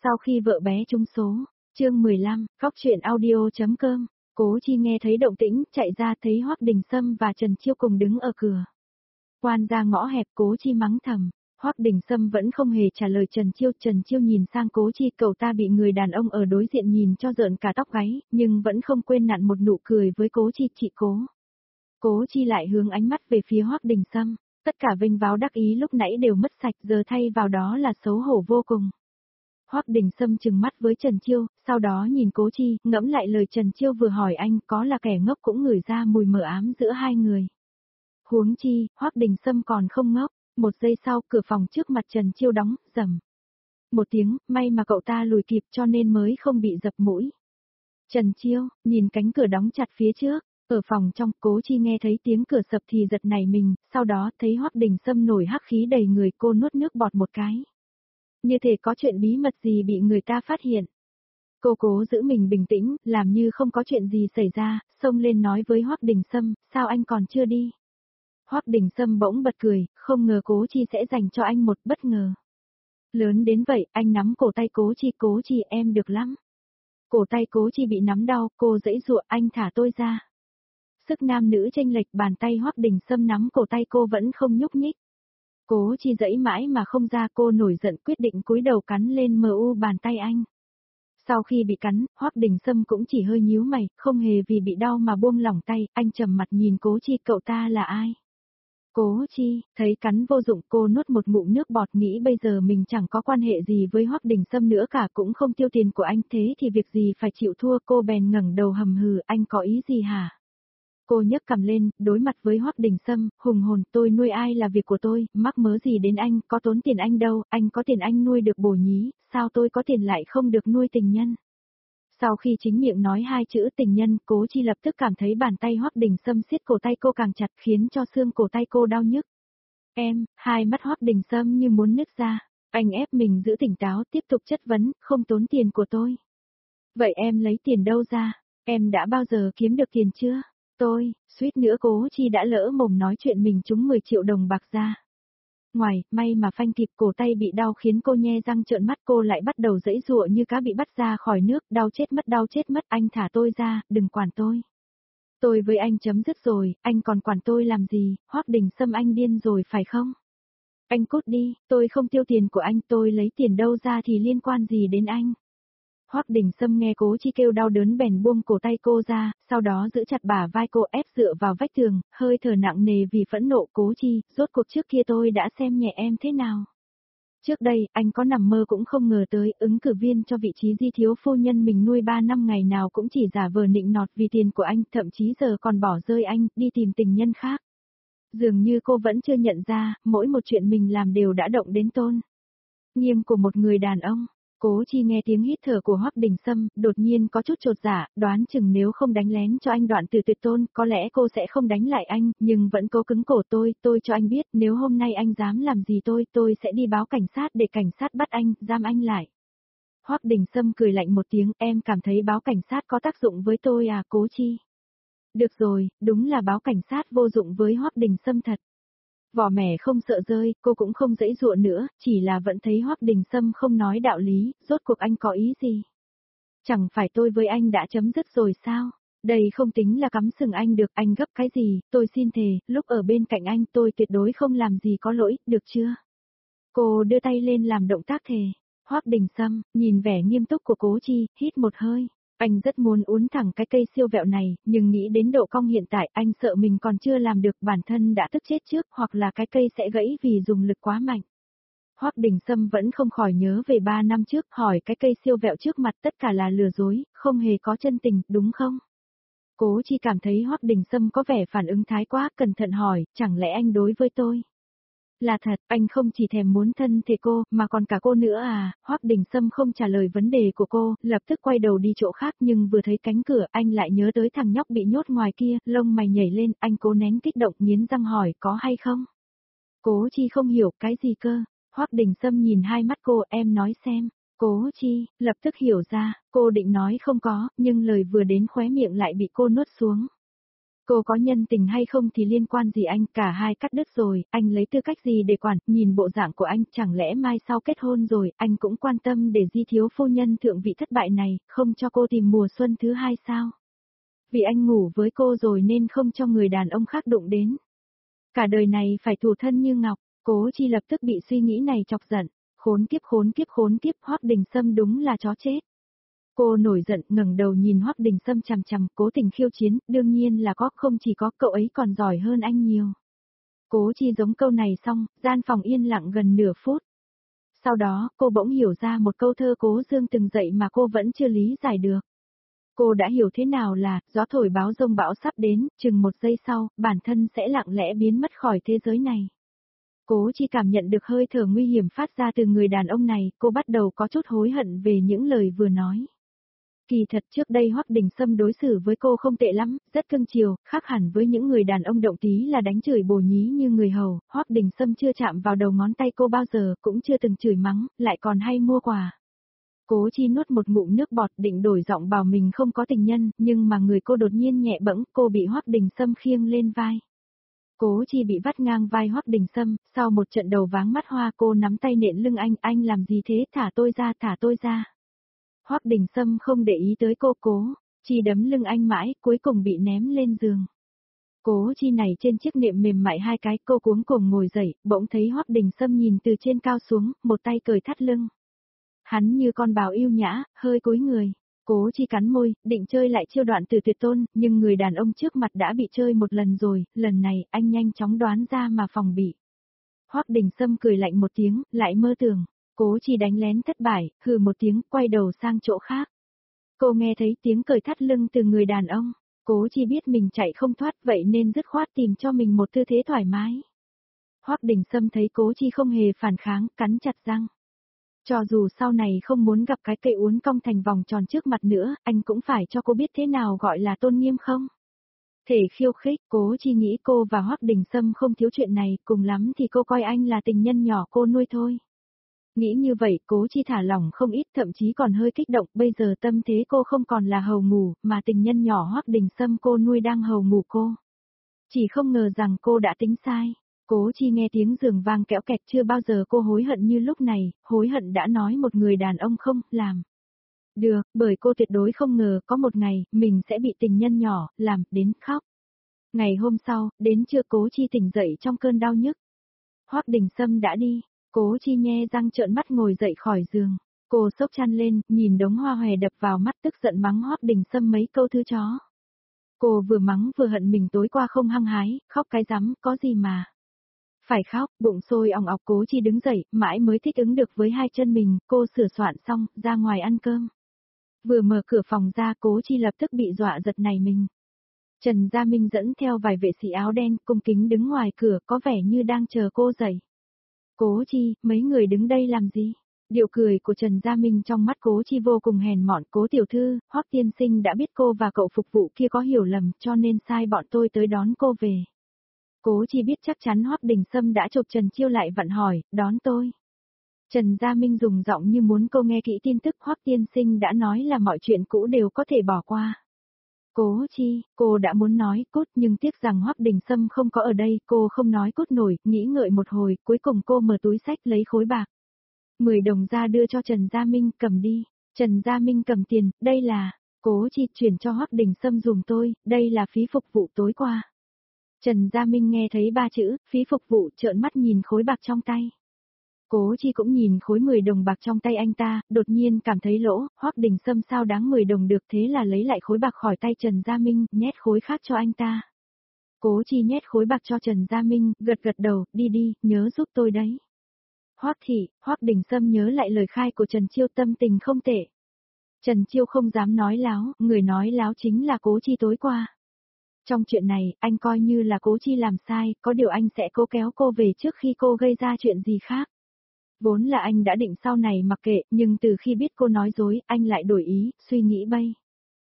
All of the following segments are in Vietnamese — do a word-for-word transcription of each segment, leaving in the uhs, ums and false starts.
Sau khi vợ bé trúng số, chương mười lăm, Cóc truyện audio chấm com, Cố Chi nghe thấy động tĩnh, chạy ra thấy Hoắc Đình Sâm và Trần Chiêu cùng đứng ở cửa. Quan ra ngõ hẹp, Cố Chi mắng thầm. Hoắc Đình Sâm vẫn không hề trả lời Trần Chiêu, Trần Chiêu nhìn sang Cố Chi, cậu ta bị người đàn ông ở đối diện nhìn cho rợn cả tóc gáy, nhưng vẫn không quên nặn một nụ cười với Cố Chi, chị Cố. Cố Chi lại hướng ánh mắt về phía Hoắc Đình Sâm, tất cả vinh váo đắc ý lúc nãy đều mất sạch, giờ thay vào đó là xấu hổ vô cùng. Hoắc Đình Sâm trừng mắt với Trần Chiêu, sau đó nhìn Cố Chi, ngẫm lại lời Trần Chiêu vừa hỏi anh, có là kẻ ngốc cũng ngửi ra mùi mờ ám giữa hai người. Huống chi, Hoắc Đình Sâm còn không ngốc. Một giây sau, cửa phòng trước mặt Trần Chiêu đóng, rầm. Một tiếng, may mà cậu ta lùi kịp cho nên mới không bị dập mũi. Trần Chiêu, nhìn cánh cửa đóng chặt phía trước, ở phòng trong, Cố Chi nghe thấy tiếng cửa sập thì giật nảy mình, sau đó thấy Hoắc Đình Sâm nổi hắc khí đầy người, cô nuốt nước bọt một cái. Như thể có chuyện bí mật gì bị người ta phát hiện. Cô cố giữ mình bình tĩnh, làm như không có chuyện gì xảy ra, xông lên nói với Hoắc Đình Sâm, sao anh còn chưa đi? Hoắc Đình Sâm bỗng bật cười, không ngờ Cố Chi sẽ dành cho anh một bất ngờ. Lớn đến vậy, anh nắm cổ tay Cố Chi, Cố Chi em được lắm. Cổ tay Cố Chi bị nắm đau, cô giãy giụa, anh thả tôi ra. Sức nam nữ chênh lệch, bàn tay Hoắc Đình Sâm nắm cổ tay cô vẫn không nhúc nhích. Cố Chi giãy mãi mà không ra, cô nổi giận quyết định cúi đầu cắn lên mờ u bàn tay anh. Sau khi bị cắn, Hoắc Đình Sâm cũng chỉ hơi nhíu mày, không hề vì bị đau mà buông lỏng tay, anh trầm mặt nhìn Cố Chi, cậu ta là ai? Cố Chi, thấy cắn vô dụng, cô nuốt một ngụm nước bọt, nghĩ bây giờ mình chẳng có quan hệ gì với Hoắc Đình Sâm nữa cả, cũng không tiêu tiền của anh, thế thì việc gì phải chịu thua, cô bèn ngẩng đầu hầm hừ, anh có ý gì hả? Cô nhấc cằm lên, đối mặt với Hoắc Đình Sâm, hùng hồn, tôi nuôi ai là việc của tôi, mắc mớ gì đến anh, có tốn tiền anh đâu, anh có tiền anh nuôi được bồ nhí, sao tôi có tiền lại không được nuôi tình nhân? Sau khi chính miệng nói hai chữ tình nhân, Cố Chi lập tức cảm thấy bàn tay Hoắc Đình Sâm siết cổ tay cô càng chặt, khiến cho xương cổ tay cô đau nhức. Em, hai mắt Hoắc Đình Sâm như muốn nứt ra, anh ép mình giữ tỉnh táo, tiếp tục chất vấn, không tốn tiền của tôi. Vậy em lấy tiền đâu ra, em đã bao giờ kiếm được tiền chưa? Tôi, suýt nữa Cố Chi đã lỡ mồm nói chuyện mình trúng mười triệu đồng bạc ra. Ngoài, may mà phanh kịp, cổ tay bị đau khiến cô nhe răng trợn mắt, cô lại bắt đầu giãy giụa như cá bị bắt ra khỏi nước, đau chết mất đau chết mất, anh thả tôi ra, đừng quản tôi. Tôi với anh chấm dứt rồi, anh còn quản tôi làm gì, Hoắc Đình Sâm anh điên rồi phải không? Anh cút đi, tôi không tiêu tiền của anh, tôi lấy tiền đâu ra thì liên quan gì đến anh? Hoắc Đình Sâm nghe Cố Chi kêu đau đớn bèn buông cổ tay cô ra, sau đó giữ chặt bả vai cô ép dựa vào vách tường, hơi thở nặng nề vì phẫn nộ. Cố Chi, rốt cuộc trước kia tôi đã xem nhẹ em thế nào? Trước đây, anh có nằm mơ cũng không ngờ tới, ứng cử viên cho vị trí di thiếu phu nhân mình nuôi ba năm ngày nào cũng chỉ giả vờ nịnh nọt vì tiền của anh, thậm chí giờ còn bỏ rơi anh, đi tìm tình nhân khác. Dường như cô vẫn chưa nhận ra, mỗi một chuyện mình làm đều đã động đến tôn nghiêm của một người đàn ông. Cố Chi nghe tiếng hít thở của Hoắc Đình Sâm, đột nhiên có chút chột dạ, đoán chừng nếu không đánh lén cho anh đoạn từ tuyệt tôn, có lẽ cô sẽ không đánh lại anh, nhưng vẫn cố cứng cổ tôi, tôi cho anh biết, nếu hôm nay anh dám làm gì tôi, tôi sẽ đi báo cảnh sát để cảnh sát bắt anh, giam anh lại. Hoắc Đình Sâm cười lạnh một tiếng, em cảm thấy báo cảnh sát có tác dụng với tôi à, Cố Chi? Được rồi, đúng là báo cảnh sát vô dụng với Hoắc Đình Sâm thật. Vỏ mẻ không sợ rơi, cô cũng không giãy giụa nữa, chỉ là vẫn thấy Hoắc Đình Sâm không nói đạo lý, rốt cuộc anh có ý gì? Chẳng phải tôi với anh đã chấm dứt rồi sao? Đây không tính là cắm sừng anh được, anh gấp cái gì, tôi xin thề, lúc ở bên cạnh anh tôi tuyệt đối không làm gì có lỗi, được chưa? Cô đưa tay lên làm động tác thề. Hoắc Đình Sâm, nhìn vẻ nghiêm túc của Cố Chi, hít một hơi. Anh rất muốn uốn thẳng cái cây siêu vẹo này, nhưng nghĩ đến độ cong hiện tại, anh sợ mình còn chưa làm được, bản thân đã tức chết trước, hoặc là cái cây sẽ gãy vì dùng lực quá mạnh. Hoắc Đình Sâm vẫn không khỏi nhớ về ba năm trước, hỏi cái cây siêu vẹo trước mặt tất cả là lừa dối, không hề có chân tình, đúng không? Cố Chi cảm thấy Hoắc Đình Sâm có vẻ phản ứng thái quá, cẩn thận hỏi, chẳng lẽ anh đối với tôi? Là thật, anh không chỉ thèm muốn thân thể cô, mà còn cả cô nữa à? Hoắc Đình Sâm không trả lời vấn đề của cô, lập tức quay đầu đi chỗ khác, nhưng vừa thấy cánh cửa, anh lại nhớ tới thằng nhóc bị nhốt ngoài kia, lông mày nhảy lên, anh cố nén kích động, nghiến răng hỏi, có hay không? Cố Chi không hiểu, cái gì cơ? Hoắc Đình Sâm nhìn hai mắt cô, em nói xem. Cố Chi, lập tức hiểu ra, cô định nói không có, nhưng lời vừa đến khóe miệng lại bị cô nuốt xuống. Cô có nhân tình hay không thì liên quan gì anh, cả hai cắt đứt rồi, anh lấy tư cách gì để quản, nhìn bộ dạng của anh, chẳng lẽ mai sau kết hôn rồi, anh cũng quan tâm để Di thiếu phu nhân thượng vị thất bại này, không cho cô tìm mùa xuân thứ hai sao? Vì anh ngủ với cô rồi nên không cho người đàn ông khác đụng đến. Cả đời này phải thủ thân như ngọc, Cố Chi lập tức bị suy nghĩ này chọc giận, khốn kiếp khốn kiếp khốn kiếp, Hoắc Đình Sâm đúng là chó chết. Cô nổi giận, ngẩng đầu nhìn Hoắc Đình Sâm chằm chằm, cố tình khiêu chiến, đương nhiên là có, không chỉ có, cậu ấy còn giỏi hơn anh nhiều. Cố Chi giống câu này xong, gian phòng yên lặng gần nửa phút. Sau đó, cô bỗng hiểu ra một câu thơ Cố Dương từng dạy mà cô vẫn chưa lý giải được. Cô đã hiểu thế nào là, gió thổi báo rông bão sắp đến, chừng một giây sau, bản thân sẽ lặng lẽ biến mất khỏi thế giới này. Cố Chi cảm nhận được hơi thở nguy hiểm phát ra từ người đàn ông này, cô bắt đầu có chút hối hận về những lời vừa nói. Kỳ thật trước đây Hoắc Đình Sâm đối xử với cô không tệ lắm, rất cưng chiều, khác hẳn với những người đàn ông động tí là đánh chửi bồ nhí như người hầu, Hoắc Đình Sâm chưa chạm vào đầu ngón tay cô bao giờ, cũng chưa từng chửi mắng, lại còn hay mua quà. Cố Chi nuốt một ngụm nước bọt định đổi giọng bảo mình không có tình nhân, nhưng mà người cô đột nhiên nhẹ bẫng, cô bị Hoắc Đình Sâm khiêng lên vai. Cố Chi bị vắt ngang vai Hoắc Đình Sâm, sau một trận đầu váng mắt hoa cô nắm tay nện lưng anh, anh làm gì thế, thả tôi ra, thả tôi ra. Hoắc Đình Sâm không để ý tới cô, Cố Chi đấm lưng anh mãi, cuối cùng bị ném lên giường. Cố Chi này trên chiếc nệm mềm mại hai cái, cô cuống cuồng ngồi dậy, bỗng thấy Hoắc Đình Sâm nhìn từ trên cao xuống, một tay cởi thắt lưng. Hắn như con bào yêu nhã, hơi cúi người. Cố Chi cắn môi, định chơi lại chiêu đoạn từ tuyệt tôn, nhưng người đàn ông trước mặt đã bị chơi một lần rồi, lần này anh nhanh chóng đoán ra mà phòng bị. Hoắc Đình Sâm cười lạnh một tiếng, lại mơ tưởng. Cố Chi đánh lén thất bại, hừ một tiếng, quay đầu sang chỗ khác. Cô nghe thấy tiếng cởi thắt lưng từ người đàn ông. Cố Chi biết mình chạy không thoát vậy nên dứt khoát tìm cho mình một tư thế thoải mái. Hoắc Đình Sâm thấy Cố Chi không hề phản kháng, cắn chặt răng. Cho dù sau này không muốn gặp cái cây uốn cong thành vòng tròn trước mặt nữa, anh cũng phải cho cô biết thế nào gọi là tôn nghiêm không? Thể khiêu khích, Cố Chi nghĩ cô và Hoắc Đình Sâm không thiếu chuyện này, cùng lắm thì cô coi anh là tình nhân nhỏ cô nuôi thôi. Nghĩ như vậy, Cố Chi thả lỏng không ít, thậm chí còn hơi kích động, bây giờ tâm thế cô không còn là hầu ngủ, mà tình nhân nhỏ Hoắc Đình Sâm cô nuôi đang hầu ngủ cô. Chỉ không ngờ rằng cô đã tính sai. Cố Chi nghe tiếng giường vang kéo kẹt, chưa bao giờ cô hối hận như lúc này, hối hận đã nói một người đàn ông không làm được, bởi cô tuyệt đối không ngờ có một ngày, mình sẽ bị tình nhân nhỏ, làm, đến khóc. Ngày hôm sau, đến trưa Cố Chi tỉnh dậy trong cơn đau nhức. Hoắc Đình Sâm đã đi, Cố Chi nhe răng trợn mắt ngồi dậy khỏi giường. Cô xốc chăn lên, nhìn đống hoa hòe đập vào mắt tức giận mắng Hoắc Đình Sâm mấy câu thứ chó. Cô vừa mắng vừa hận mình tối qua không hăng hái, khóc cái rắm, có gì mà. Phải khóc, bụng sôi òng ọc. Cố Chi đứng dậy, mãi mới thích ứng được với hai chân mình, cô sửa soạn xong, ra ngoài ăn cơm. Vừa mở cửa phòng ra, Cố Chi lập tức bị dọa giật nảy mình. Trần Gia Minh dẫn theo vài vệ sĩ áo đen, cung kính đứng ngoài cửa, có vẻ như đang chờ cô dậy. Cố Chi, mấy người đứng đây làm gì? Điệu cười của Trần Gia Minh trong mắt Cố Chi vô cùng hèn mọn. Cố tiểu thư, Hoắc tiên sinh đã biết cô và cậu phục vụ kia có hiểu lầm, cho nên sai bọn tôi tới đón cô về. Cố Chi biết chắc chắn Hoắc Đình Sâm đã chụp Trần Chiêu lại vặn hỏi, đón tôi. Trần Gia Minh dùng giọng như muốn cô nghe kỹ tin tức. Hoắc tiên sinh đã nói là mọi chuyện cũ đều có thể bỏ qua. Cố Chi, cô đã muốn nói cút nhưng tiếc rằng Hoắc Đình Sâm không có ở đây, cô không nói cút nổi, nghĩ ngợi một hồi, cuối cùng cô mở túi xách lấy khối bạc. mười đồng ra đưa cho Trần Gia Minh, cầm đi. Trần Gia Minh cầm tiền, đây là, Cố Chi chuyển cho Hoắc Đình Sâm dùm tôi, đây là phí phục vụ tối qua. Trần Gia Minh nghe thấy ba chữ, phí phục vụ, trợn mắt nhìn khối bạc trong tay. Cố Chi cũng nhìn khối mười đồng bạc trong tay anh ta, đột nhiên cảm thấy lỗ, Hoắc Đình Sâm sao đáng mười đồng được, thế là lấy lại khối bạc khỏi tay Trần Gia Minh, nhét khối khác cho anh ta. Cố Chi nhét khối bạc cho Trần Gia Minh, gật gật đầu, đi đi, nhớ giúp tôi đấy. Hoắc thị, Hoắc Đình Sâm nhớ lại lời khai của Trần Chiêu, tâm tình không tệ. Trần Chiêu không dám nói láo, người nói láo chính là Cố Chi tối qua. Trong chuyện này, anh coi như là Cố Chi làm sai, có điều anh sẽ cố kéo cô về trước khi cô gây ra chuyện gì khác. Vốn là anh đã định sau này mặc kệ, nhưng từ khi biết cô nói dối, anh lại đổi ý, suy nghĩ bay.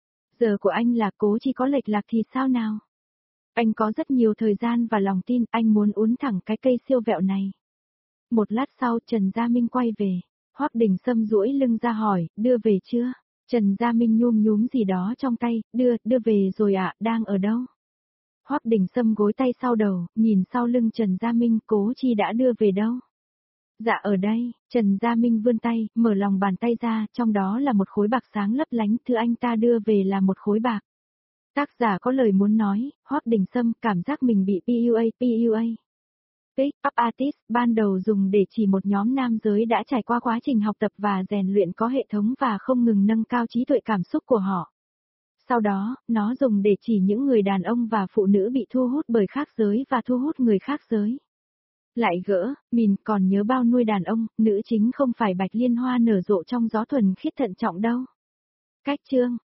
Giờ của anh là Cố Chi có lệch lạc thì sao nào? Anh có rất nhiều thời gian và lòng tin, anh muốn uốn thẳng cái cây siêu vẹo này. Một lát sau, Trần Gia Minh quay về. Hoắc Đình Sâm duỗi lưng ra hỏi, đưa về chưa? Trần Gia Minh nhum nhúm gì đó trong tay, đưa, đưa về rồi ạ, à, đang ở đâu? Hoắc Đình Sâm gối tay sau đầu, nhìn sau lưng Trần Gia Minh, Cố Chi đã đưa về đâu? Dạ ở đây, Trần Gia Minh vươn tay, mở lòng bàn tay ra, trong đó là một khối bạc sáng lấp lánh, thứ anh ta đưa về là một khối bạc. Tác giả có lời muốn nói, Hoắc Đình Sâm cảm giác mình bị pê u a, pê u a. Pick up artist, ban đầu dùng để chỉ một nhóm nam giới đã trải qua quá trình học tập và rèn luyện có hệ thống và không ngừng nâng cao trí tuệ cảm xúc của họ. Sau đó, nó dùng để chỉ những người đàn ông và phụ nữ bị thu hút bởi khác giới và thu hút người khác giới. Lại gỡ, mình còn nhớ bao nuôi đàn ông, nữ chính không phải bạch liên hoa nở rộ trong gió thuần khiết thận trọng đâu. Cách chương